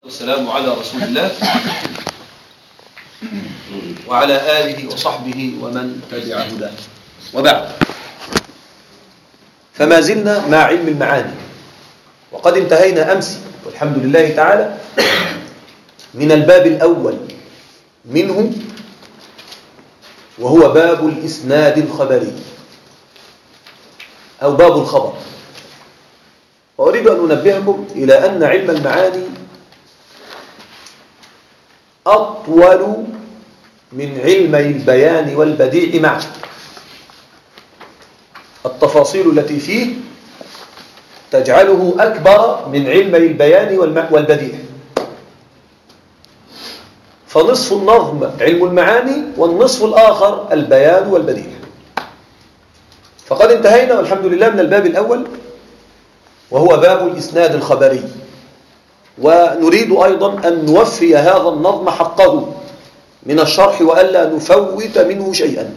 والسلام على رسول الله وعلى آله وصحبه ومن تبع هداه، وبعد. فما زلنا مع علم المعاني، وقد انتهينا أمس والحمد لله تعالى من الباب الأول منه، وهو باب الإسناد الخبري أو باب الخبر. وأريد أن أنبهكم إلى أن علم المعاني أطول من علمي البيان والبديع معا. التفاصيل التي فيه تجعله أكبر من علمي البيان والبديع. فنصف النظم علم المعاني والنصف الآخر البيان والبديع. فقد انتهينا والحمد لله من الباب الأول، وهو باب الإسناد الخبري، ونريد أيضا أن نوفي هذا النظم حقه من الشرح وألا نفوت منه شيئا.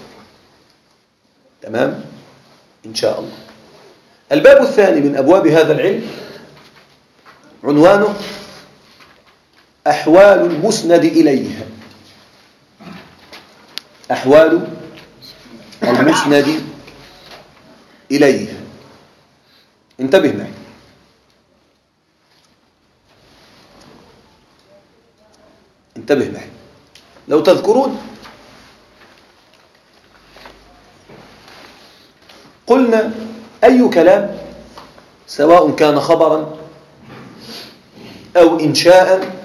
تمام؟ إن شاء الله. الباب الثاني من أبواب هذا العلم عنوانه أحوال المسند إليه. أحوال المسند إليه. انتبه معي. انتبه معي. لو تذكرون قلنا أي كلام سواء كان خبرا أو إنشاء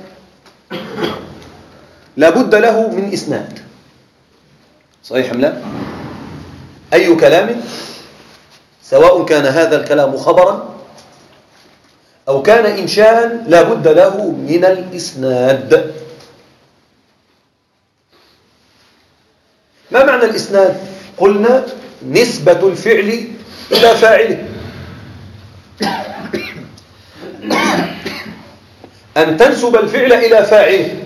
لابد له من إسناد. صحيح أم لا؟ أي كلام سواء كان هذا الكلام خبرا أو كان إنشاء لابد له من الإسناد. ما معنى الإسناد؟ قلنا نسبة الفعل إلى فاعله. أن تنسب الفعل إلى فاعله.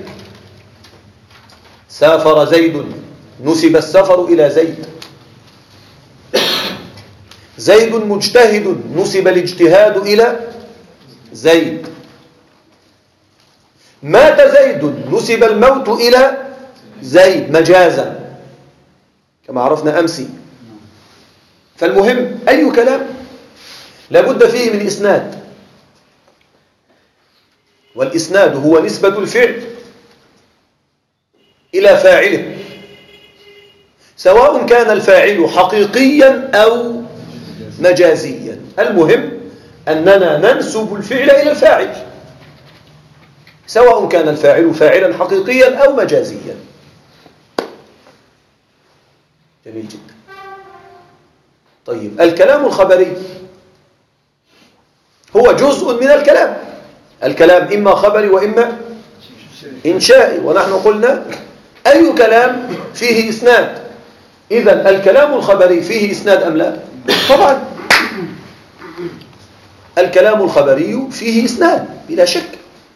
سافر زيد، نسب السفر إلى زيد. زيد مجتهد، نسب الاجتهاد إلى زيد. مات زيد، نسب الموت إلى زيد مجازا كما عرفنا أمسي. فالمهم أي كلام لابد فيه من إسناد، والإسناد هو نسبة الفعل إلى فاعله، سواء كان الفاعل حقيقيا أو مجازيا. المهم أننا ننسب الفعل إلى الفاعل، سواء كان الفاعل فاعلا حقيقيا أو مجازيا. جميل جدا. طيب، الكلام الخبري هو جزء من الكلام. الكلام إما خبري وإما إنشائي، ونحن قلنا أي كلام فيه إسناد. إذن الكلام الخبري فيه إسناد أم لا؟ طبعا الكلام الخبري فيه إسناد بلا شك.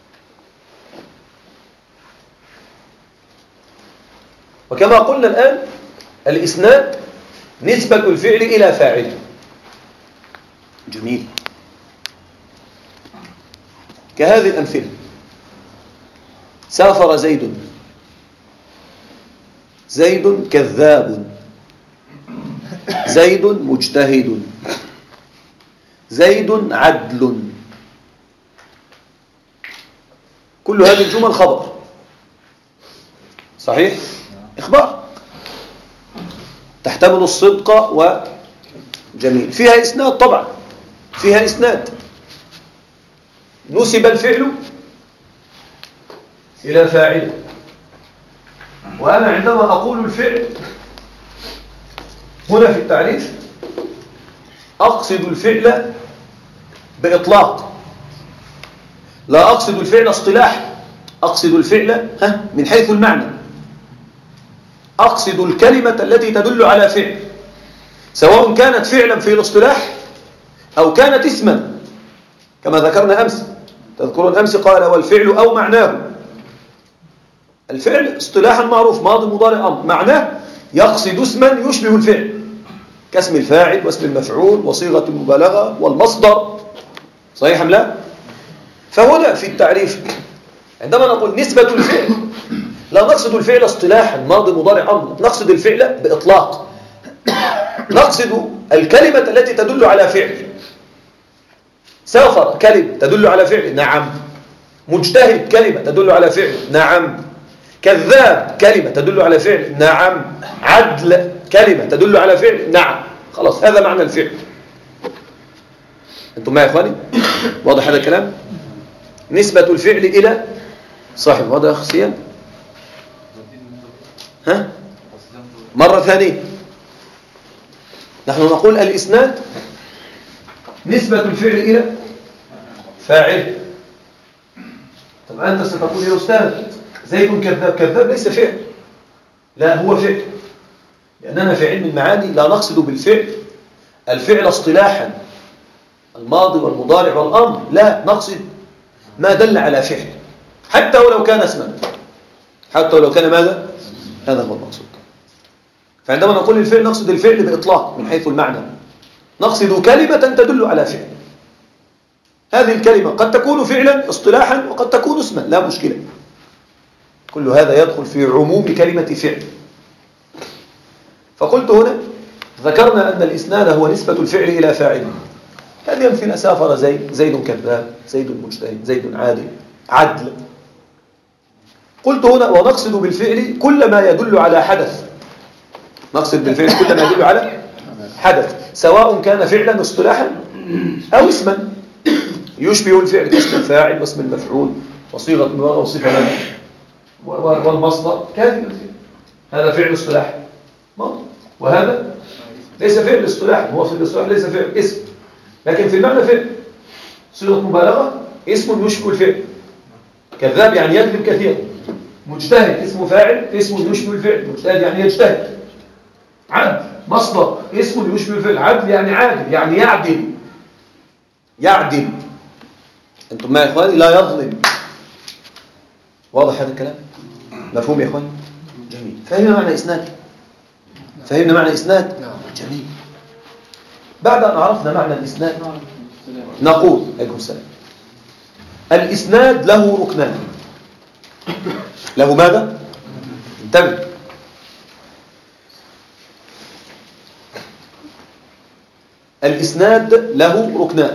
وكما قلنا الآن الإسناد نسبة الفعل إلى فاعله. جميل. كهذه الأمثلة: سافر زيد، زيد كذاب، زيد مجتهد، زيد عدل. كل هذه الجمل خبر. صحيح؟ إخبار تحتمل الصدق وجميل. فيها إسناد طبعا، فيها إسناد. نسب الفعل إلى فاعله. وأنا عندما أقول الفعل هنا في التعريف أقصد الفعل بإطلاق، لا أقصد الفعل اصطلاح. أقصد الفعل من حيث المعنى. أقصد الكلمة التي تدل على فعل، سواء كانت فعلا في الاصطلاح أو كانت اسما، كما ذكرنا أمس. تذكرون أمس قال والفعل أو معناه. الفعل اصطلاحا معروف، ماضي مضارع أمر. معناه يقصد اسما يشبه الفعل، كاسم الفاعل واسم المفعول وصيغة المبالغة والمصدر. صحيح أم لا؟ فهنا في التعريف عندما نقول نسبة الفعل لا نقصد الفعل اصطلاحا ماضي مضارع أمر، نقصد الفعل بإطلاق، نقصد الكلمة التي تدل على فعل. سافر كلمة تدل على فعل، نعم. مجتهد كلمة تدل على فعل، نعم. كذاب كلمة تدل على فعل، نعم. عدل كلمة تدل على فعل، نعم. خلاص هذا معنى الفعل. أنتم معي يا إخواني؟ واضح هذا الكلام؟ نسبة الفعل إلى صاحب. واضح يا أخي سيان؟ ها؟ مرة ثانية نحن نقول الإسناد نسبة الفعل إلى فاعل. طب أنت ستقول يا أستاذ زيد كذاب. كذاب ليس فعل، لا هو فعل، لأننا في علم المعاني لا نقصد بالفعل الفعل اصطلاحا الماضي والمضارع والأمر، لا نقصد ما دل على فعل حتى ولو كان اسما، حتى ولو كان ماذا؟ هذا هو المقصود. فعندما نقول الفعل نقصد الفعل بإطلاق من حيث المعنى، نقصد كلمة تدل على فعل. هذه الكلمة قد تكون فعلا اصطلاحا وقد تكون اسما، لا مشكلة. كل هذا يدخل في عموم كلمة فعل. فقلت هنا ذكرنا أن الإسناد هو نسبة الفعل إلى فاعله. هذه أمثلة: سافر زيد، زيد كذاب، زيد مجتهد، زيد عدل. قلت هنا ونقصد بالفعل كل ما يدل على حدث. نقصد بالفعل كل ما يدل على حدث، سواء كان فعلا اصطلاحا أو اسما يشبه الفعل كاسم الفاعل واسم المفعول وصيغة مبالغة وصفة والمصدر. هذا فعل اصطلاحي، وهذا ليس فعل اصطلاحي، هو في الاصطلاح ليس فعل اسم، لكن في المعنى فعل. صيغة مبالغة اسم يشبه الفعل، كذاب يعني يكذب كثيرا. مجتهد اسم فاعل اسم يشبه الفعل، مجتهد يعني يجتهد. عدل مصدر اسم يشبه الفعل، عدل يعني عادل يعني يعدل. انتم معي يا اخواني؟ لا يظلم. واضح هذا الكلام؟ مفهوم يا اخواني؟ جميل. فهمنا معنى اسناد؟ فهمنا معنى اسناد؟ جميل. بعد ان عرفنا معنى الاسناد نقول عليكم السلام الاسناد له ركنان. له ماذا؟ انتبه. الاسناد له ركنان: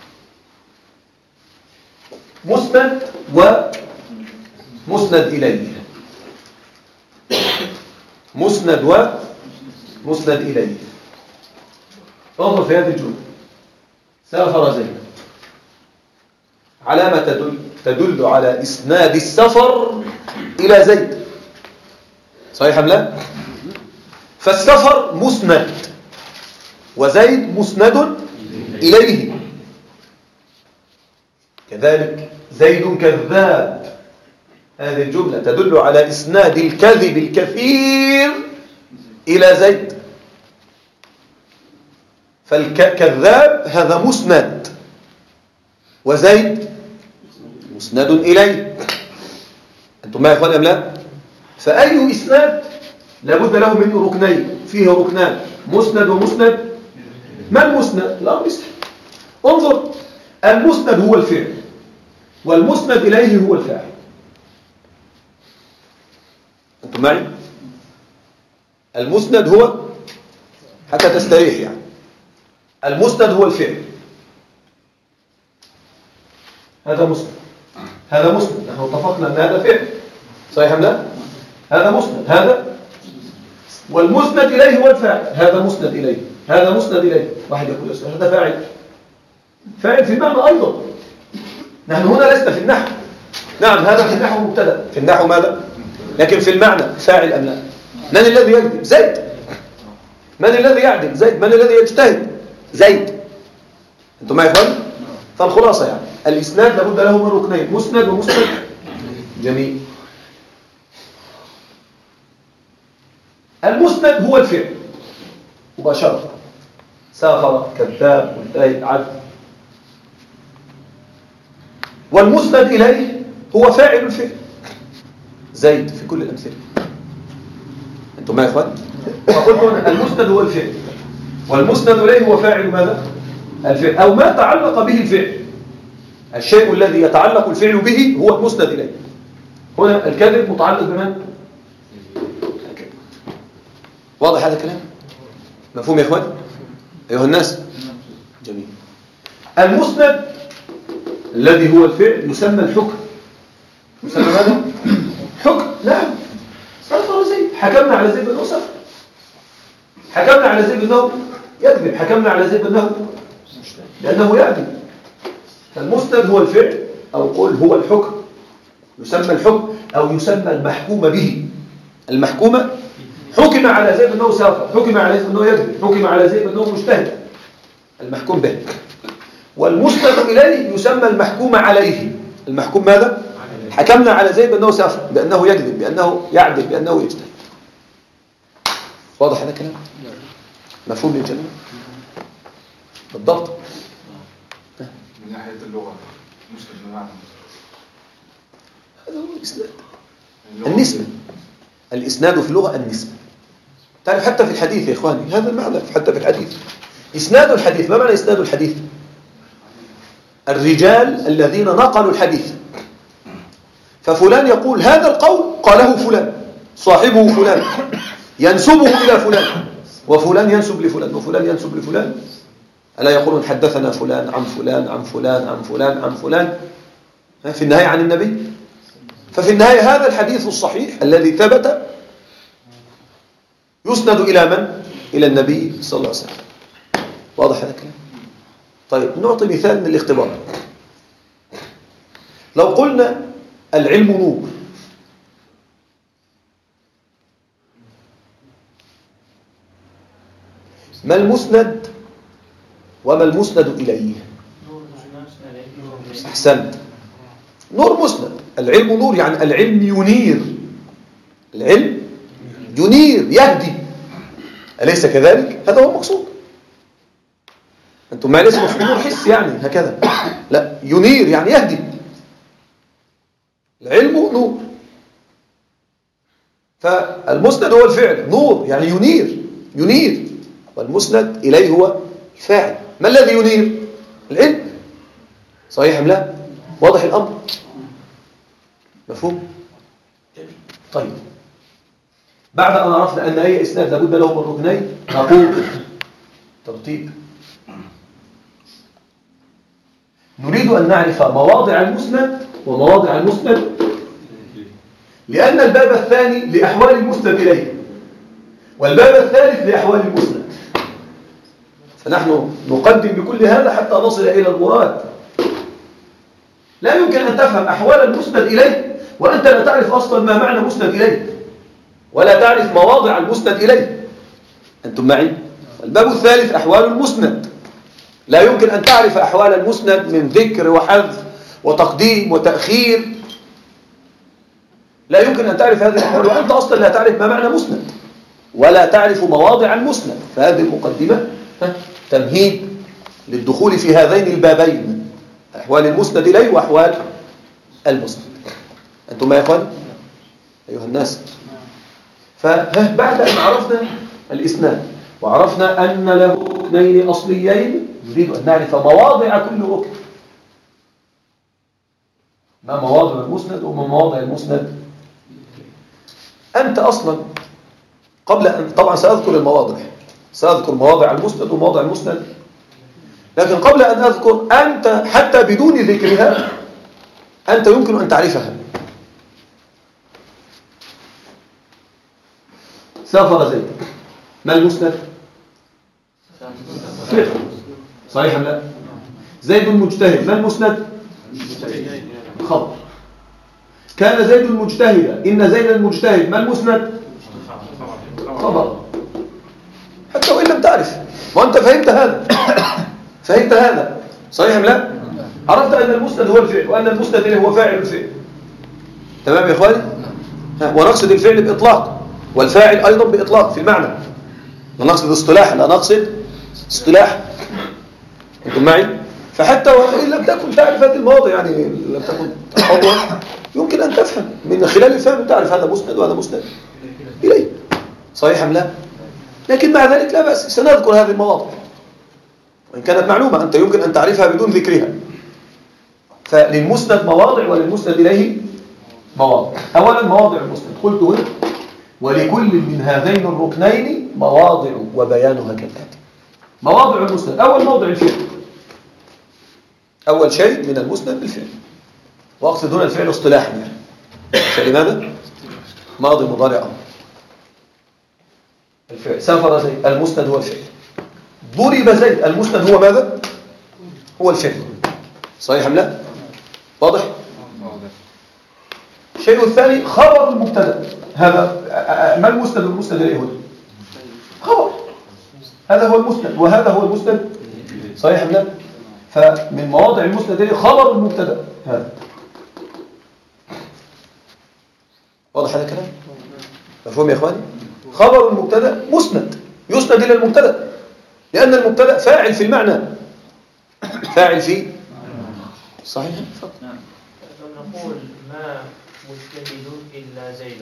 مسند ومسند إليه. مسند ومسند إليه. انظر في هذه الجملة: سافر زيد. علامة تدل على إسناد السفر إلى زيد، صحيح أم لا؟ فالسفر مسند وزيد مسند إليه. كذلك زيد كذاب، هذه الجملة تدل على إسناد الكذب الكثير إلى زيد. فالكذاب هذا مسند وزيد مسند إليه. أنتم ما يا إخواني أم لا؟ فأي إسناد لابد له من ركنين، فيه ركنان: مسند ومسند. ما المسند؟ لا مسند. انظر، المسند هو الفعل والمسند إليه هو الفاعل. أنتم معي؟ المسند هو، حتى تستريح يعني، المسند هو الفعل. هذا مسند، هذا مسند، نحن اتفقنا أن هذا فعل، صحيح أم لا؟ هذا مسند، هذا، والمسند إليه هو الفاعل. هذا مسند إليه، هذا مسند إليه. واحد يقول هذا فاعل، فاعل في المعنى أيضا. نحن هنا لسنا في النحو. نعم هذا في النحو مبتدأ، في النحو ماذا؟ لكن في المعنى فاعل أم لا؟ من الذي يكذب؟ زيد. من الذي يعدل؟ زيد. من الذي يجتهد؟ زيد. أنتم معي يا إخواني؟ فالخلاصة يعني الإسناد لابد له من ركنين: مسند ومسند. جميل. المسند هو الفعل مباشرة: سافر، كذاب، مجتهد، عدل. والمسند إليه هو فاعل الفعل: زيد، في كل الأمثلة. أنتم معي يا إخوان؟ فقلت هنا المسند هو الفعل والمسند إليه هو فاعل ماذا؟ الفعل، أو ما تعلق به الفعل. الشيء الذي يتعلق الفعل به هو المسند إليه. هنا الكذب متعلق بمن؟ الكذب. واضح هذا الكلام؟ مفهوم يا إخواني؟ أيها الناس؟ جميل. المسند الذي هو الفعل يسمى الحكم. يسمى ماذا؟ حكم. نعم. سافر زيد، حكمنا على زيد بأنه سافر، حكمنا على زيد بأنه يكذب، حكمنا على زيد لأنه يكذب. فالمسند هو الفعل، أو قل هو الحكم، يسمى الحكم أو يسمى المحكوم به. المحكومة حكم على زيد بأنه سافر، حكم على زيد بأنه يكذب، حكم على زيد بأنه مجتهد، المحكوم به. والمسند إليه يسمى المحكوم عليه. المحكوم ماذا؟ حكمنا على زيد بأنه سافر، بأنه يكذب، بأنه يعدل، بأنه يجتهد. واضح هذا الكلام؟ مفهوم للجميع؟ بالضبط. من ناحية اللغة مسند بمعنى هذا هو الإسناد. النسبة. الإسناد في اللغة النسبة. تعرف حتى في الحديث يا إخواني هذا المعنى، حتى في الحديث إسناد الحديث. ما معنى إسناد الحديث؟ الرجال الذين نقلوا الحديث. ففلان يقول هذا القول قاله فلان، صاحبه فلان ينسبه إلى فلان، وفلان ينسب لفلان، وفلان ينسب لفلان. ألا يقولون حدثنا فلان عن فلان عن فلان عن فلان عن فلان، في النهاية عن النبي. ففي النهاية هذا الحديث الصحيح الذي ثبت يسند إلى من؟ إلى النبي صلى الله عليه وسلم. واضح هذا الكلام؟ طيب نعطي مثال من الاختبار. لو قلنا العلم نور، ما المسند وما المسند إليه؟ أحسنت. نور مسند. العلم نور يعني العلم ينير، العلم ينير يهدي، أليس كذلك؟ هذا هو المقصود. أنتم ما ليس مفهوم نور حس يعني هكذا، لا، ينير يعني يهدي. العلم نور، فالمسند هو الفعل، نور يعني ينير، والمسند إليه هو الفاعل. ما الذي ينير؟ العلم. صحيح أم لا؟ واضح الأمر؟ مفهوم؟ طيب بعد أن عرفنا أن أي إسناد لابد له من ركنين، نقول ترتيب. نريد أن نعرف مواضع المسند ومواضع المسند، لأن الباب الثاني لأحوال المسند إليه، والباب الثالث لأحوال المسند. فنحن نقدم بكل هذا حتى نصل إلى المراد. لا يمكن أن تفهم أحوال المسند إليه وأنت لا تعرف أصلا ما معنى مسند إليه، ولا تعرف مواضع المسند إليه. أنتم معي؟ الباب الثالث أحوال المسند. لا يمكن أن تعرف أحوال المسند من ذكر وحذف وتقديم وتأخير. لا يمكن أن تعرف هذه الأحوال وأنت أصلا لا تعرف ما معنى مسند ولا تعرف مواضع المسند. فهذه المقدمة تمهيد للدخول في هذين البابين، أحوال المسند إليه وأحوال المسند. أنتم يا إخوان أيها الناس؟ فبعد أن عرفنا الإسناد وعرفنا أن له ركنين أصليين، نريد أن نعرف مواضع كل ركن. ما مواضع المسند وما مواضع المسند؟ أنت أصلا قبل أن، طبعا سأذكر المواضع، سأذكر مواضع المسند ومواضع المسند، لكن قبل أن أذكر، أنت حتى بدون ذكرها أنت يمكن أن تعرفها. سافر زيد، ما المسند؟ فعل. صحيح أم لا؟ زيد مجتهد، ما المسند؟ خبر. كان زيد مجتهدا، إن زيد المجتهد، ما المسند؟ خبر. حتى وإن لم تعرف، وأنت فهمت هذا فهمت هذا، صحيح أم لا؟ عرفت أن المسند هو الفعل وأن المسند هو فاعل الفعل. تمام يا إخواني؟ ونقصد الفعل بإطلاق والفاعل أيضا بإطلاق في المعنى، ونقصد اصطلاح لا نقصد اصطلاح. أنتم معي؟ فحتى وإن لم تكن تعرف هذه المواضع، يعني لم تكن تحضر، يمكن أن تفهم من خلال الفهم، تعرف هذا مسند وهذا مسند إليه. صحيح أم لا؟ لكن مع ذلك لا بأس، سنذكر هذه المواضع وإن كانت معلومة أنت يمكن أن تعرفها بدون ذكرها. فللمسند مواضع وللمسند إليه مواضع. أولا مواضع المسند، قلت هنا ولكل من هذين الركنين مواضع وبيانها كالآتي. مواضع المسند، أول موضع الفعل، أول شيء من المسند الفعل، وأقصد هنا الفعل اصطلاحا يعني. فلماذا؟ ماضي مضارع أمر. الفعل سافر زيد، المسند هو الفعل. ضرب زيد، المسند هو ماذا؟ هو الفعل. صحيح أم لا؟ واضح؟ الشيء الثاني خبر المبتدا. هذا ما المسند؟ المسند اليهودي خبر، هذا هو المسند وهذا هو المسند. صحيح أم لا؟ فمن مواضع المسند خبر المبتدا هذا. واضح هذا الكلام؟ مفهوم يا اخواني؟ خبر المبتدا مسند، يسند الى المبتدا، لان المبتدا فاعل في المعنى، فاعل في صحيح. نقول ما مجتهد الا زيد،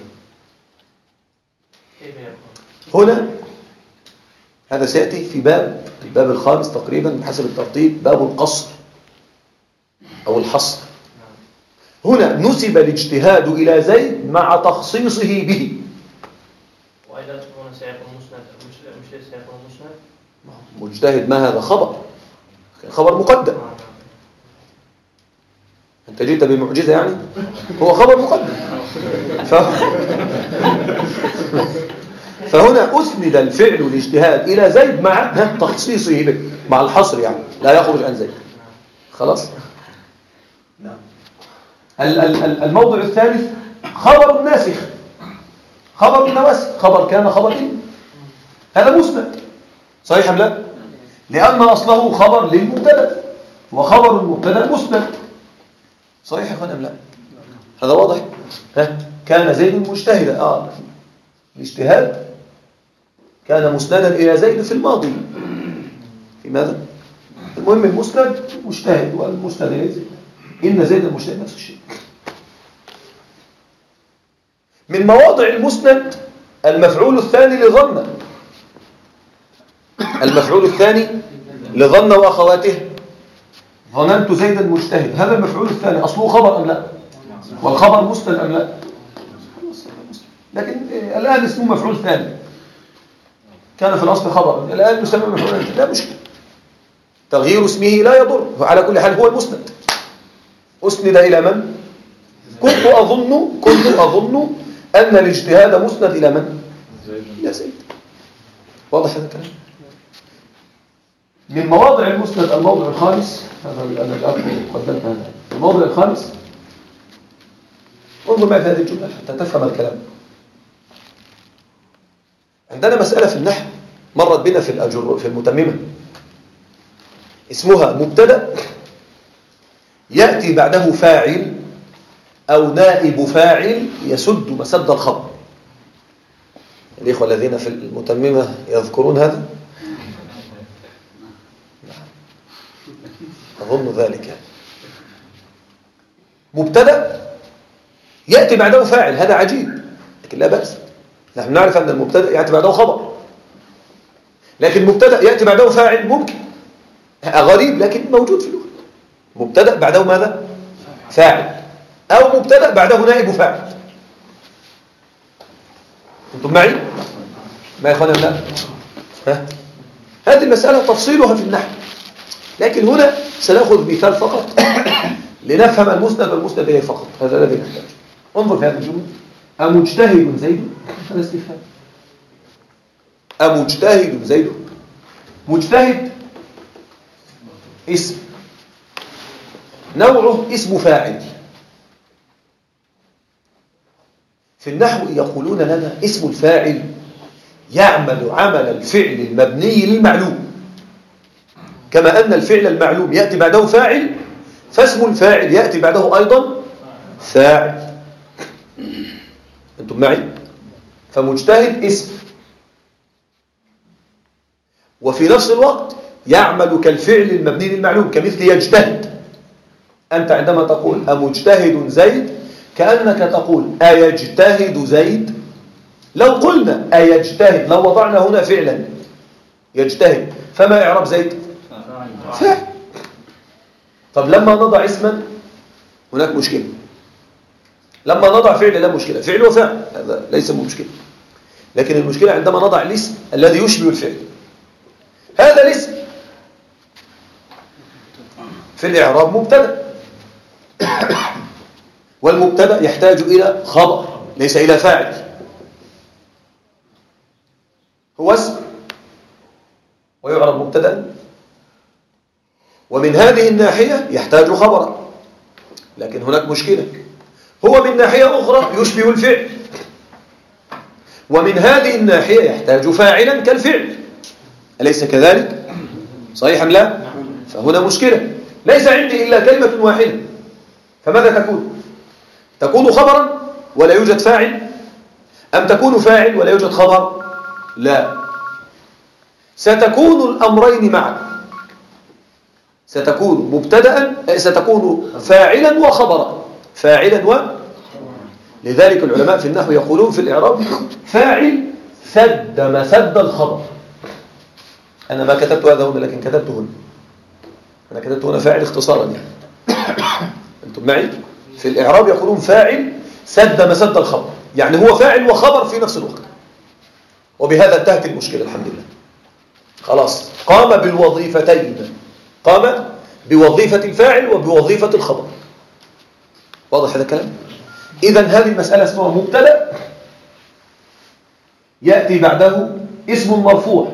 كيف يكون هنا؟ هذا سياتي في الباب الخامس تقريبا بحسب الترتيب، باب القصر او الحصر. هنا نسب الاجتهاد إلى زيد مع تخصيصه به. وإذا تكون سيكون مسند مش سيكون مسند؟ مجتهد ما هذا؟ خبر مقدم. أنت جئت بمعجزة يعني؟ هو خبر مقدم. فهنا أسند الفعل الاجتهاد إلى زيد مع تخصيصه به، مع الحصر يعني لا يخرج عن زيد. خلاص؟ نعم. الموضع الثالث خبر الناسخ، خبر النواسخ، خبر كان خبر إن، هذا مسند. صحيح أم لا؟ لأن أصله خبر للمبتدا، وخبر المبتدا مسند. صحيح يا أخوان أم لا؟ هذا واضح؟ كان زيد مجتهدا. الاجتهاد كان مسندا إلى زيد في الماضي. في ماذا؟ المهم المسند مجتهد، والمسند إلى زيد، إن زيد المجتهد نفس الشيء. من مواضع المسند المفعول الثاني لظن، المفعول الثاني لظن وأخواته. ظننت زيدا مجتهد، هذا المفعول الثاني أصله خبر أم لا؟ والخبر مسند أم لا؟ لكن الآن اسمه مفعول ثاني، كان في الأصل خبر، الآن يسمى مفعول ثاني، لا مشكلة، تغيير اسمه لا يضر. على كل حال هو المسند. أسند إلى من؟ كنت أظن أن الاجتهاد مسند إلى من؟ إلى زيد. واضح هذا الكلام؟ من مواضع المسند الموضع الخامس، هذا أنا الآن قدمت هذا الموضع الخامس. انظر معي في هذه الجملة حتى تفهم الكلام. عندنا مسألة في النحو مرت بنا في المتممة، اسمها مبتدأ يأتي بعده فاعل أو نائب فاعل يسد مسد الخبر. الإخوة الذين في المتممة يذكرون هذا؟ أظن ذلك. مبتدأ يأتي بعده فاعل، هذا عجيب لكن لا بأس. نحن نعرف أن المبتدأ يأتي بعده خبر، لكن مبتدأ يأتي بعده فاعل ممكن، غريب لكن موجود في اللغة. مبتدأ بعده ماذا؟ فاعل، أو مبتدأ بعده نائب فاعل. أنتم معي؟ ما يا إخوانا لا؟ هذه المسألة تفصيلها في النحو، لكن هنا سنأخذ مثال فقط لنفهم المسند والمسند إليه فقط. هذا الذي نحتاج. انظر في هذه الجملة، أمجتهد زيد؟ هذا استفهام. أمجتهد زيد؟ مجتهد اسم، نوعه اسم فاعل. في النحو يقولون لنا اسم الفاعل يعمل عمل الفعل المبني للمعلوم، كما أن الفعل المعلوم يأتي بعده فاعل، فاسم الفاعل يأتي بعده أيضا فاعل. أنتم معي؟ فمجتهد اسم، وفي نفس الوقت يعمل كالفعل المبني للمعلوم، كمثل يجتهد. أنت عندما تقول أمجتهد زيد كأنك تقول أيجتهد زيد. لو قلنا أيجتهد، لو وضعنا هنا فعلا يجتهد، فما إعراب زيد؟ فاعل. طب لما نضع اسما هناك مشكلة. لما نضع فعل لا مشكلة، فعل وفعل هذا ليس مشكلة، لكن المشكلة عندما نضع الاسم الذي يشبه الفعل. هذا الاسم في الإعراب مبتدأ، والمبتدأ يحتاج إلى خبر ليس إلى فاعل، هو اسم ويعرب مبتدأ، ومن هذه الناحية يحتاج خبرا. لكن هناك مشكلة، هو من ناحية أخرى يشبه الفعل، ومن هذه الناحية يحتاج فاعلا كالفعل، أليس كذلك؟ صحيح أم لا؟ فهنا مشكلة، ليس عندي إلا كلمة واحدة، فماذا تكون؟ تكون خبرا ولا يوجد فاعل، أم تكون فاعل ولا يوجد خبر؟ لا، ستكون الأمرين معا، ستكون مبتدأ، ستكون فاعلا وخبرا، فاعلا لذلك العلماء في النحو يقولون في الإعراب فاعل سد مسد الخبر. أنا ما كتبت هذا هنا لكن كتبت هنا، أنا كتبت هنا فاعل اختصارا يعني. أنتم معي؟ في الإعراب يقولون فاعل سد مسد الخبر، يعني هو فاعل وخبر في نفس الوقت، وبهذا انتهت المشكلة الحمد لله. خلاص قام بالوظيفتين، قام بوظيفة الفاعل وبوظيفة الخبر. واضح هذا الكلام؟ إذن هذه المسألة اسمها مبتدأ يأتي بعده اسم مرفوع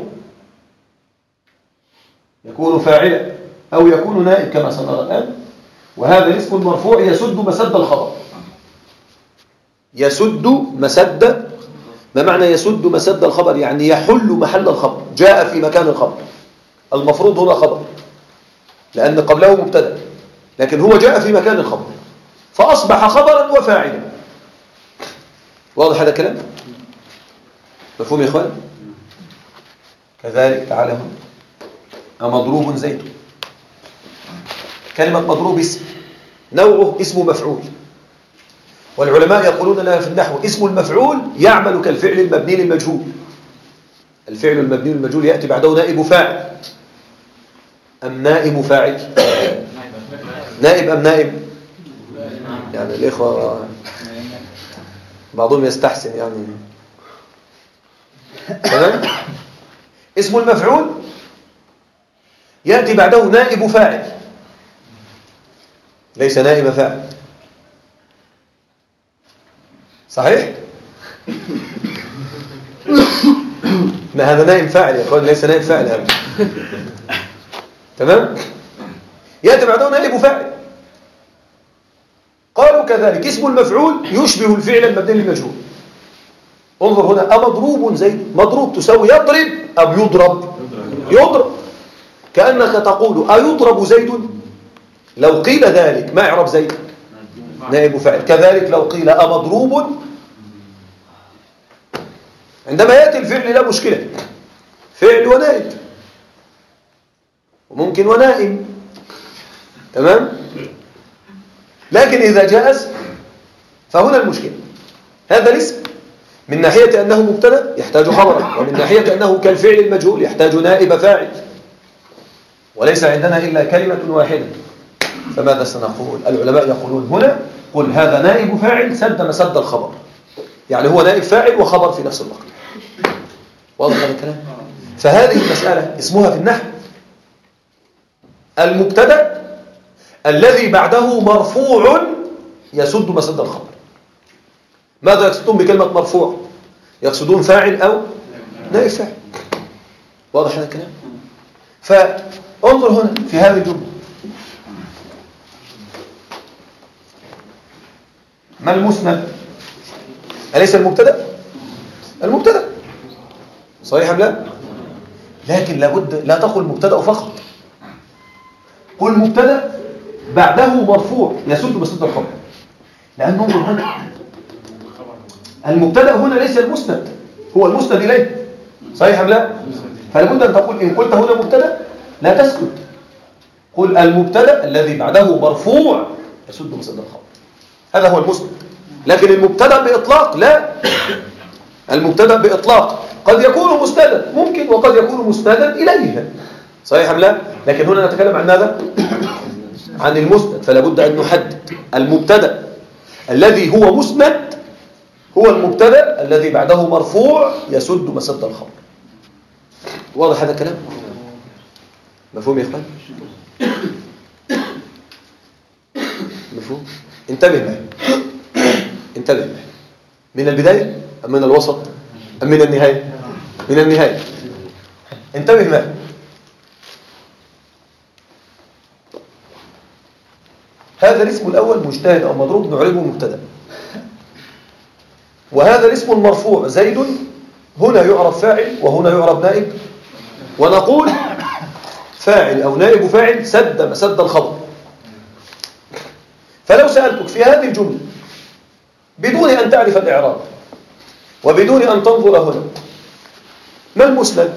يكون فاعلا أو يكون نائب كما سنرى الآن، وهذا الاسم المرفوع يسد مسد الخبر. يسد مسد، ما معنى يسد مسد الخبر؟ يعني يحل محل الخبر، جاء في مكان الخبر، المفروض هنا خبر لأن قبله مبتدأ، لكن هو جاء في مكان الخبر فأصبح خبرا وفاعلا. واضح هذا الكلام؟ مفهوم يا إخوان؟ كذلك تعالى هنا مضروب زيد، كلمة مضروب اسم نوعه اسم مفعول، والعلماء يقولون لها في النحو اسم المفعول يعمل كالفعل المبني للمجهول. الفعل المبني للمجهول يأتي بعده نائب فاعل أم نائب فاعل؟ نائب أم نائب؟ يعني الإخوة بعضهم يستحسن يعني. تمام؟ اسم المفعول يأتي بعده نائب فاعل ليس نائب فاعل، صحيح؟ ما هذا نائب فاعل يا اخوان، ليس نائب فاعل هذا. تمام؟ يأتي بعده نائب فاعل. قالوا كذلك اسم المفعول يشبه الفعل المبني للمجهول. انظر هنا أمضروب زيد، مضروب تساوي يضرب أم يضرب؟ يضرب، كأنك تقول أيضرب زيد؟ لو قيل ذلك ما يعرب زيد؟ نائب فاعل. كذلك لو قيل أمضروب، عندما يأتي الفعل لا مشكلة، فعل ونائب وممكن ونائب، تمام؟ لكن إذا جاء اسم فهنا المشكلة. هذا الاسم من ناحية أنه مبتدأ يحتاج خبرا، ومن ناحية أنه كالفعل المجهول يحتاج نائب فاعل، وليس عندنا إلا كلمة واحدة. فماذا سنقول؟ العلماء يقولون هنا قل هذا نائب فاعل سد مسد الخبر، يعني هو نائب فاعل وخبر في نفس الوقت. واضح هذا الكلام؟ فهذه المسألة اسمها في النحو المبتدأ الذي بعده مرفوع يسد مسد الخبر. ماذا يقصدون بكلمة مرفوع؟ يقصدون فاعل أو نائب فاعل. واضح هذا الكلام؟ فانظر هنا في هذه الجملة، ما المسند؟ أليس المبتدأ؟ المبتدأ صحيح أم لا؟ لكن لابد لا تقل مبتدأ فقط، قل مبتدأ بعده مرفوع يسد مسد الخبر، لأن انظر هنا المبتدأ هنا ليس المسند، هو المسند إليه، صحيح أم لا؟ فلابد أن تقول إن قلت هنا مبتدأ لا تسكت، قل المبتدأ الذي بعده مرفوع يسد مسد الخبر، هذا هو المسند. لكن المبتدأ بإطلاق لا، المبتدأ بإطلاق قد يكون مسندا ممكن، وقد يكون مسندا إليه، صحيح أم لا؟ لكن هنا نتكلم عن ماذا؟ عن المسند، فلا بد أن نحدد المبتدأ الذي هو مسند هو المبتدأ الذي بعده مرفوع يسد مسد الخبر. واضح هذا الكلام؟ مفهوم يا اخوان؟ مفهوم؟ انتبه معي، انتبه معي. من البداية أم من الوسط أم من النهاية؟ من النهاية. انتبه معي. هذا الاسم الأول مجتهد أو مضروب نعربه مبتدأ، وهذا الاسم المرفوع زيد هنا يعرب فاعل وهنا يعرب نائب، ونقول فاعل أو نائب فاعل سد مسد الخبر. فلو سألتك في هذه الجملة بدون أن تعرف الإعراب وبدون أن تنظر هنا ما المسند؟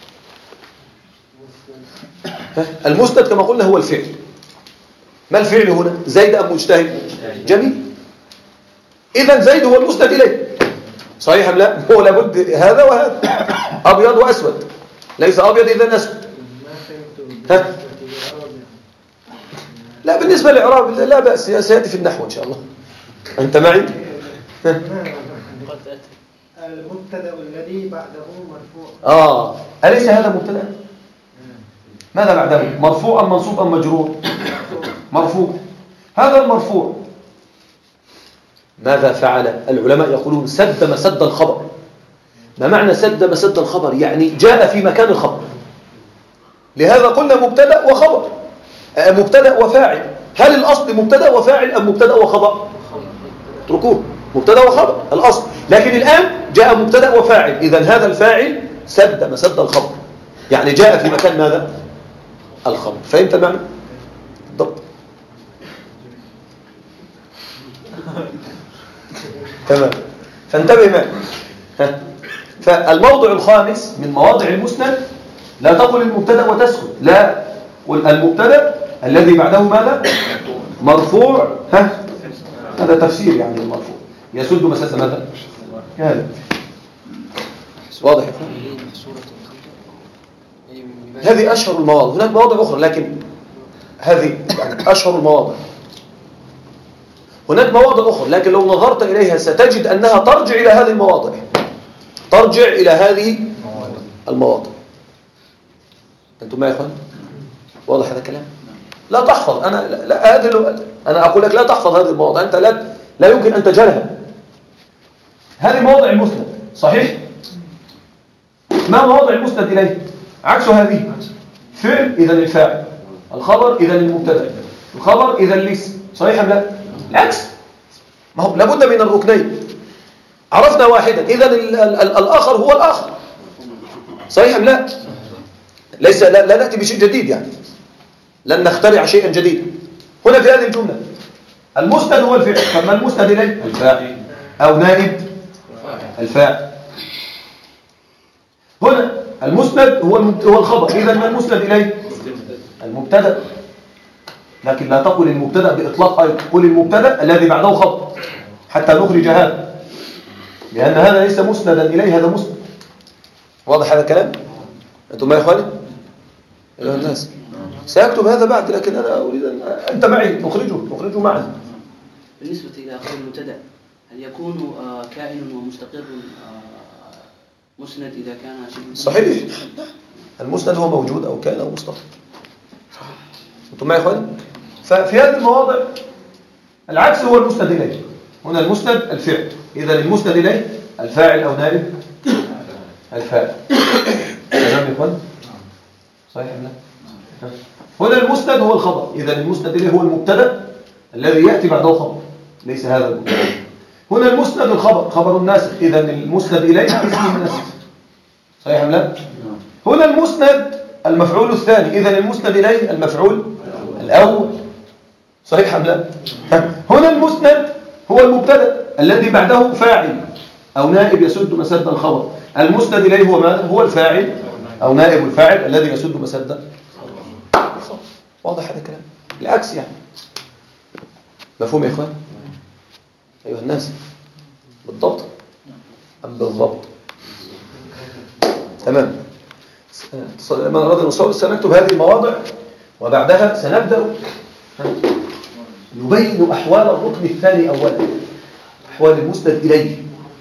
المسند كما قلنا هو الفعل. ما الفعل هنا؟ زيد أم مجتهد؟ جميل. إذن زيد هو المسند إليه، صحيح أم لا؟ هو لابد هذا وهذا، أبيض وأسود، ليس أبيض إذن أسود. لا بالنسبة للإعراب لا بأس، سيأتي في النحو إن شاء الله. أنت معي؟ المبتدأ الذي بعده مرفوع. أليس هذا مبتدأ؟ ماذا بعده؟ مرفوع أم منصوب أم مجرور؟ مرفوع. هذا المرفوع ماذا فعل؟ العلماء يقولون سد مسد الخبر. ما معنى سد مسد الخبر؟ يعني جاء في مكان الخبر. لهذا قلنا مبتدأ وخبر، مبتدأ وفاعل. هل الأصل مبتدأ وفاعل أم مبتدأ وخبر؟ اتركوه، مبتدأ وخبر الأصل، لكن الآن جاء مبتدأ وفاعل. إذن هذا الفاعل سد مسد الخبر، يعني جاء في مكان ماذا؟ الخبر. فهمت المعنى؟ بالضبط. تمام. فانتبه معي. فالموضع الخامس من مواضع المسند لا تقل المبتدأ وتسكت، لا، قل المبتدأ الذي بعده ماذا؟ مرفوع. هذا تفسير يعني المرفوع يسد مسد ماذا؟ هذا واضح. هذه أشهر المواضع. هناك مواضع أخرى لكن هذه يعني أشهر المواضع. هناك مواضع أخرى لكن لو نظرت إليها ستجد أنها ترجع إلى هذه المواضع، ترجع إلى هذه المواضع. أنتم معي يا إخوان؟ واضح هذا الكلام؟ لا تحفظ. أنا أقول لك لا تحفظ هذه المواضع. أنت لا يمكن أن تجهلها. هذه مواضع المسند، صحيح؟ ما مواضع المسند إليه؟ عكس هذه. فعل إذن الفاعل، الخبر إذن المبتدأ، الخبر إذن الاسم، صحيح أم لا؟ العكس. ما هو لابد من الركنين. عرفنا واحدا، إذن الآخر هو الآخر، صحيح أم لا؟ ليس لا نأتي بشيء جديد، يعني لن نخترع شيئا جديدا. هنا في هذه الجملة المسند هو الفعل، فما المسند إليه؟ الفاعل أو نائب الفاعل. هنا المسند هو الخبر، إذن ما المسند إليه؟ المبتدأ. لكن لا تقل المبتدأ بإطلاق أيضا، قل المبتدأ الذي بعده خبر حتى نخرج هذا، لأن هذا ليس مسندا إليه، هذا مسند. واضح هذا الكلام؟ أنتم ما يا إخواني؟ أيها الناس، سأكتب هذا بعد، لكن أنا أريد أنت معي، نخرجه معا. بالنسبة إلى قول المبتدأ، هل يكون كائن ومستقر مسند إذا كان شيء؟ صحيح، المسند هو موجود أو كان أو مستقر. أنتم معي يا إخواني؟ ففي هذه المواضع العكس هو المسند إليه. هنا المسند الفعل، إذا المسند إليه الفاعل أو نائب الفاعل. تمام يا إخواني؟ صحيح أم لا؟ هنا المسند هو الخبر، إذا المسند إليه هو المبتدأ الذي يأتي بعده خبر، ليس هذا المبتدأ. هنا المسند الخبر، خبر الناسخ، إذا المسند إليه اسم الناسخ، صحيح أم لا؟ هنا المسند المفعول الثاني، إذا المسند إليه المفعول الأول، صحيح أم لا؟ هنا المسند هو المبتدأ الذي بعده فاعل أو نائب يسد مسد الخبر. المسند إليه هو ماذا؟ هو الفاعل أو نائب الفاعل الذي يسد مسد. واضح هذا الكلام؟ العكس يعني. مفهوم يا إخوان؟ أيها الناس، بالضبط أم بالضبط؟ تمام. من أراد الوصول سنكتب هذه المواضع وبعدها سنبدأ يبين أحوال الركن الثاني أولا، أحوال المسند إليه.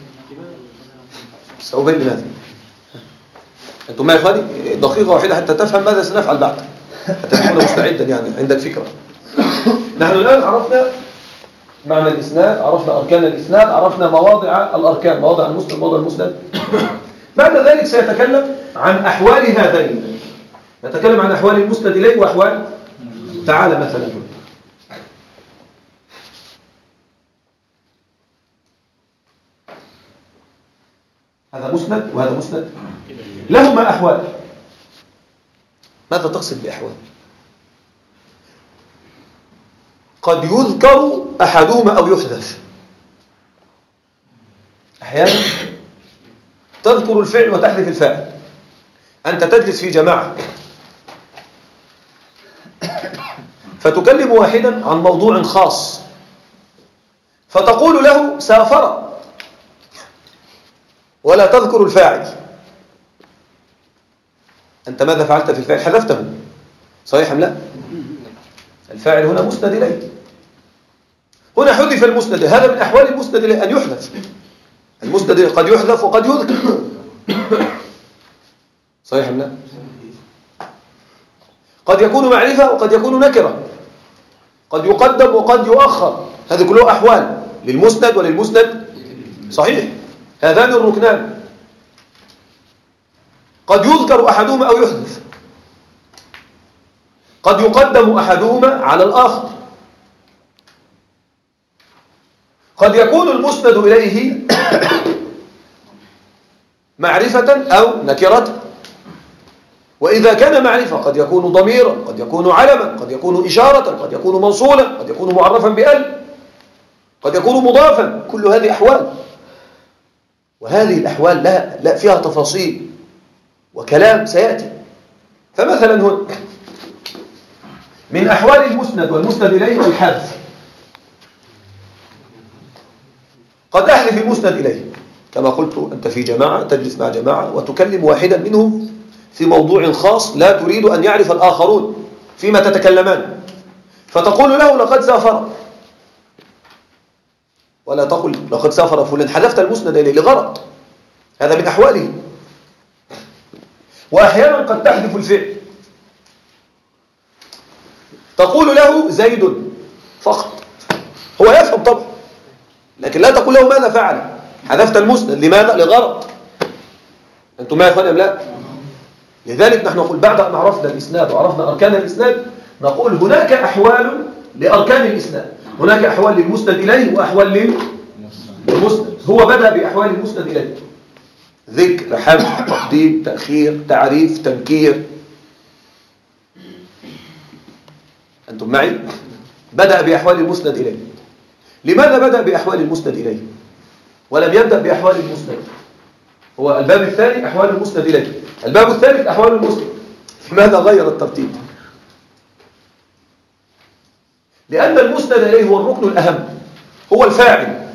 سأبين هذا. أنتم معي إخواني؟ دقيقة واحدة حتى تفهم ماذا سنفعل بعد، حتى تكون مستعدا يعني عندك فكرة. نحن الآن عرفنا معنى الإسناد، عرفنا أركان الإسناد، عرفنا مواضع الأركان، مواضع المسند، مواضع المسند. بعد ذلك سيتكلم عن أحوال هذين، نتكلم عن أحوال المسند إليه وأحوال تعالى مثلا. هذا مسند وهذا مسند، لهما أحوال. ماذا تقصد بأحوال؟ قد يذكر أحدهما أو يحذف. أحيانا تذكر الفعل وتحذف الفاعل. أنت تجلس في جماعة فتكلم واحدا عن موضوع خاص فتقول له سافر ولا تذكر الفاعل. أنت ماذا فعلت في الفاعل؟ حذفته، صحيح أم لا؟ الفاعل هنا مسند إليه، هنا حذف المسند. هذا من أحوال المسند إليه أن يحذف. المسند قد يحذف وقد يذكر، صحيح أم لا؟ قد يكون معرفة وقد يكون نكرة، قد يقدم وقد يؤخر. هذه كلها أحوال للمسند وللمسند، صحيح؟ هذان الركنان قد يذكر أحدهما أو يحذف، قد يقدم أحدهما على الآخر، قد يكون المسند إليه معرفة أو نكرة. وإذا كان معرفة قد يكون ضميرا، قد يكون علما، قد يكون إشارة، قد يكون موصولا، قد يكون معرفا بأل، قد يكون مضافا. كل هذه أحوال، وهذه الأحوال لا فيها تفاصيل وكلام سيأتي. فمثلا هنا من أحوال المسند والمسند إليه الحذف. قد أحذف المسند إليه كما قلت، أنت في جماعة تجلس مع جماعة وتكلم واحدا منهم في موضوع خاص لا تريد أن يعرف الآخرون فيما تتكلمان، فتقول له لقد سافر، ولا تقل لقد سافر فلان. حذفت المسند إليه لغرض، هذا من أحواله. وأحيانا قد تحذف الفعل، تقول له زيد فقط، هو يفهم طبعا، لكن لا تقول له ماذا فعل. حذفت المسند لماذا؟ لغرض. أنتم ما يفهم أم لا؟ لذلك نحن نقول بعد أن عرفنا الإسناد وعرفنا أركان الإسناد، نقول هناك أحوال لأركان الإسناد، هناك أحوال للمسند إليه وأحوال للمسند. هو بدأ بأحوال المسند إليه: ذكر، حذف، تقديم، تأخير، تعريف، تنكير. أنتم معي؟ بدأ بأحوال المسند إليه. لماذا بدأ بأحوال المسند إليه ولم يبدأ بأحوال المسند؟ هو الباب الثاني أحوال المسند إليه، الباب الثالث أحوال المسند. لماذا غير الترتيب؟ لأن المسند إليه هو الركن الأهم، هو الفاعل،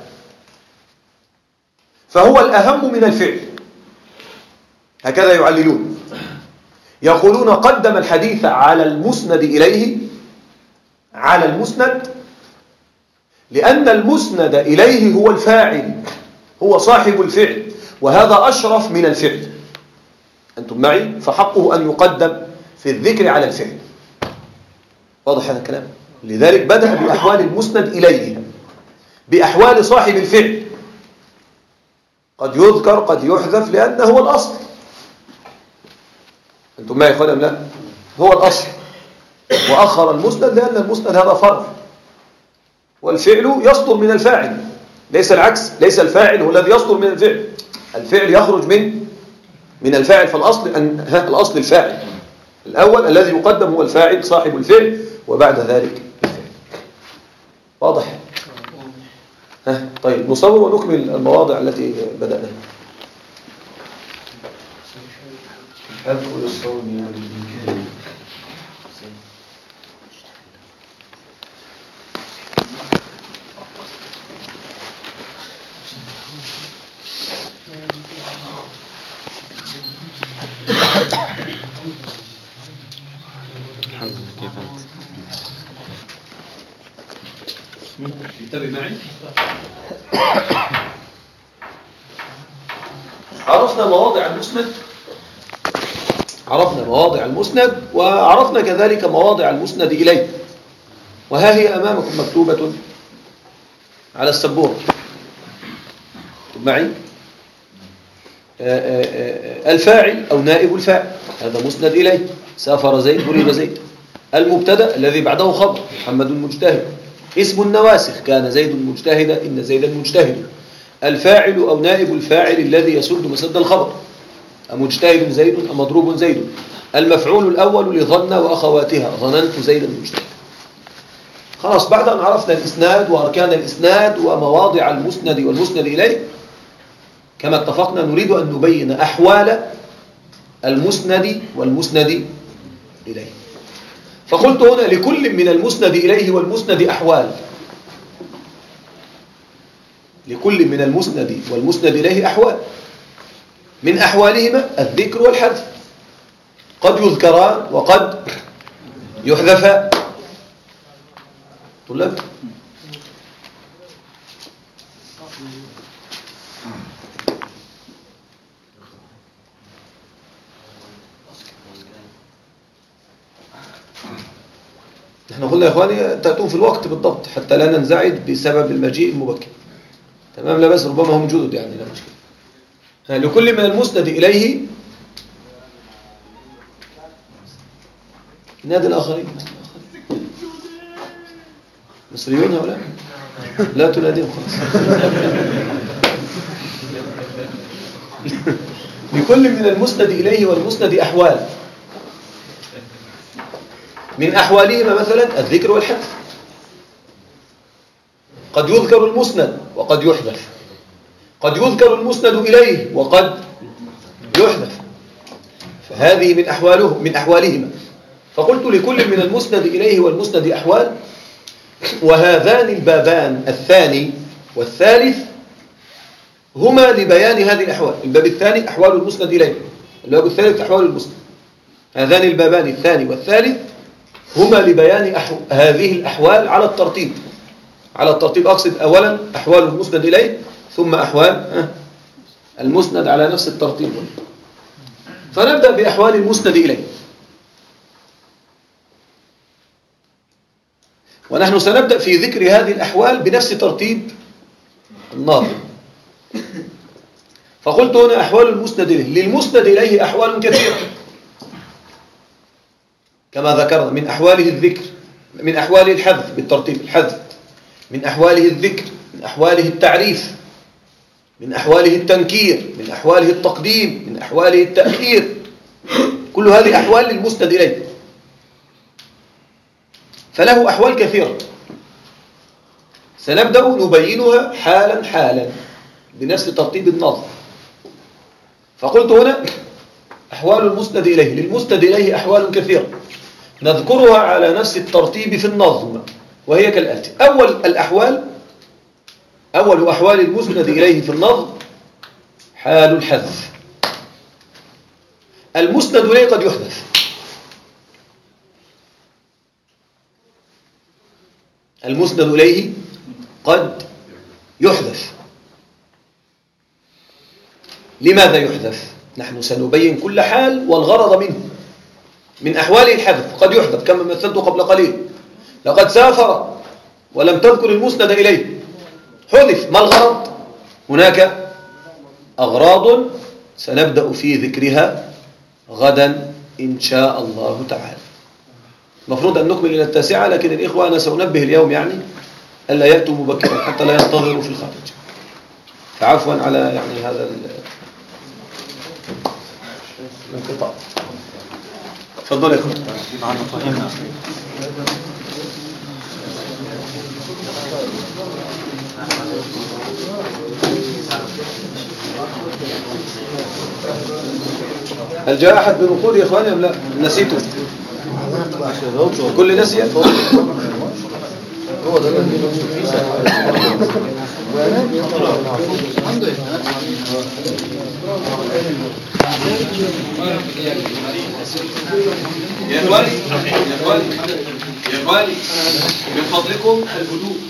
فهو الأهم من الفعل. هكذا يعللون، يقولون قدم الحديث على المسند إليه، على المسند، لأن المسند إليه هو الفاعل، هو صاحب الفعل، وهذا أشرف من الفعل. أنتم معي؟ فحقه أن يقدم في الذكر على الفعل. واضح هذا الكلام؟ لذلك بدأ بأحوال المسند إليه، بأحوال صاحب الفعل. قد يذكر قد يحذف لأنه هو الأصل. أنتم معي يا أم لا؟ هو الأصل. وأخر المسند لأن المسند هذا فرع، والفعل يصدر من الفاعل، ليس العكس. ليس الفاعل هو الذي يصدر من الفعل، الفعل يخرج من الفاعل. فالأصل الأصل الفاعل الأول الذي يقدم هو الفاعل صاحب الفعل، وبعد ذلك الفعل. واضح؟ طيب نصور ونكمل المواضع التي بدأنا. أدخل الصوم والإنكار. الحمد لله. كيف أنت؟ انتبه معي. عرفنا مواضع المسند وعرفنا كذلك مواضع المسند إليه، وها هي أمامكم مكتوبة على السبورة. معي الفاعل أو نائب الفاعل، هذا مسند إليه. سافر زيد، ضرب زيد. المبتدأ الذي بعده خبر، محمد مجتهد. اسم النواسخ، كان زيد مجتهدا، إن زيدا مجتهد. الفاعل أو نائب الفاعل الذي يسد مسد الخبر، أمجتهد زيد أم مضروب زيد. المفعول الأول لظن وأخواتها، ظننت زيدا مجتهد. خلاص، بعد أن عرفنا الإسناد وأركان الإسناد ومواضع المسند والمسند إليه، كما اتفقنا نريد أن نبين أحوال المسند والمسند إليه. فقلت هنا لكل من المسند إليه والمسند أحوال. لكل من المسند والمسند إليه أحوال، من أحوالهما الذكر والحذف، قد يذكران وقد يحذفان. طلاب، نحن قلنا يا إخواني تأتون في الوقت بالضبط حتى لا ننزعج بسبب المجيء المبكر. تمام، لا بس ربما هم جدد يعني، لا مشكلة. لكل من المسند إليه نادي الآخرين. مصريون هؤلاء، لا تناديهم خلاص. لكل من المسند إليه والمسند أحوال، من أحوالهما مثلا الذكر والحذف. قد يذكر المسند وقد يحذف، قد يذكر المسند إليه وقد يحذف، فهذه من أحوالهما. فقلت لكل من المسند إليه والمسند أحوال، وهذان البابان الثاني والثالث هما لبيان هذه الأحوال. الباب الثاني أحوال المسند إليه، الباب الثالث أحوال المسند. هذان البابان الثاني والثالث هما لبيان هذه الأحوال على الترتيب. على الترتيب أقصد أولا أحوال المسند إليه، ثم أحوال المسند على نفس الترتيب. فنبدأ بأحوال المسند إليه، ونحن سنبدأ في ذكر هذه الأحوال بنفس ترتيب الناظم. فقلت هنا أحوال المسند إليه. للمسند إليه أحوال كثيرة كما ذكرنا، من أحواله الذكر، من أحواله الحذف بالترتيب، الحذف، من أحواله الذكر، من أحواله التعريف، من أحواله التنكير، من أحواله التقديم، من أحواله التأخير. كل هذه أحوال للمسند إليه، فله أحوال كثيرة سنبدأ نبينها حالا حالا بنفس ترتيب النظم. فقلت هنا أحوال المسند إليه. للمسند إليه أحوال كثيرة نذكرها على نفس الترتيب في النظم، وهي كالآتي. أول أحوال المسند إليه في النظم حال الحذف. المسند إليه قد يحذف، المسند إليه قد يحذف. لماذا يحذف؟ نحن سنبين كل حال والغرض منه. من أحواله الحذف، قد يحذف كما مثلت قبل قليل. لقد سافر ولم تذكر المسند إليه، حذف. ما الغرض؟ هناك أغراض سنبدأ في ذكرها غدا إن شاء الله تعالى. المفروض أن نكمل إلى 9، لكن الإخوة أنا سأنبه اليوم يعني ألا يأتوا مبكرا حتى لا ينتظروا في الخارج. فعفوا على يعني هذا الانقطاع. تفضل يا اخوان. معنا فهمنا. هل جاء أحد بنقود يا إخواني أم لا؟ نسيتم؟ كل نسي؟ هو ده يا إخواني من فضلكم الهدوء.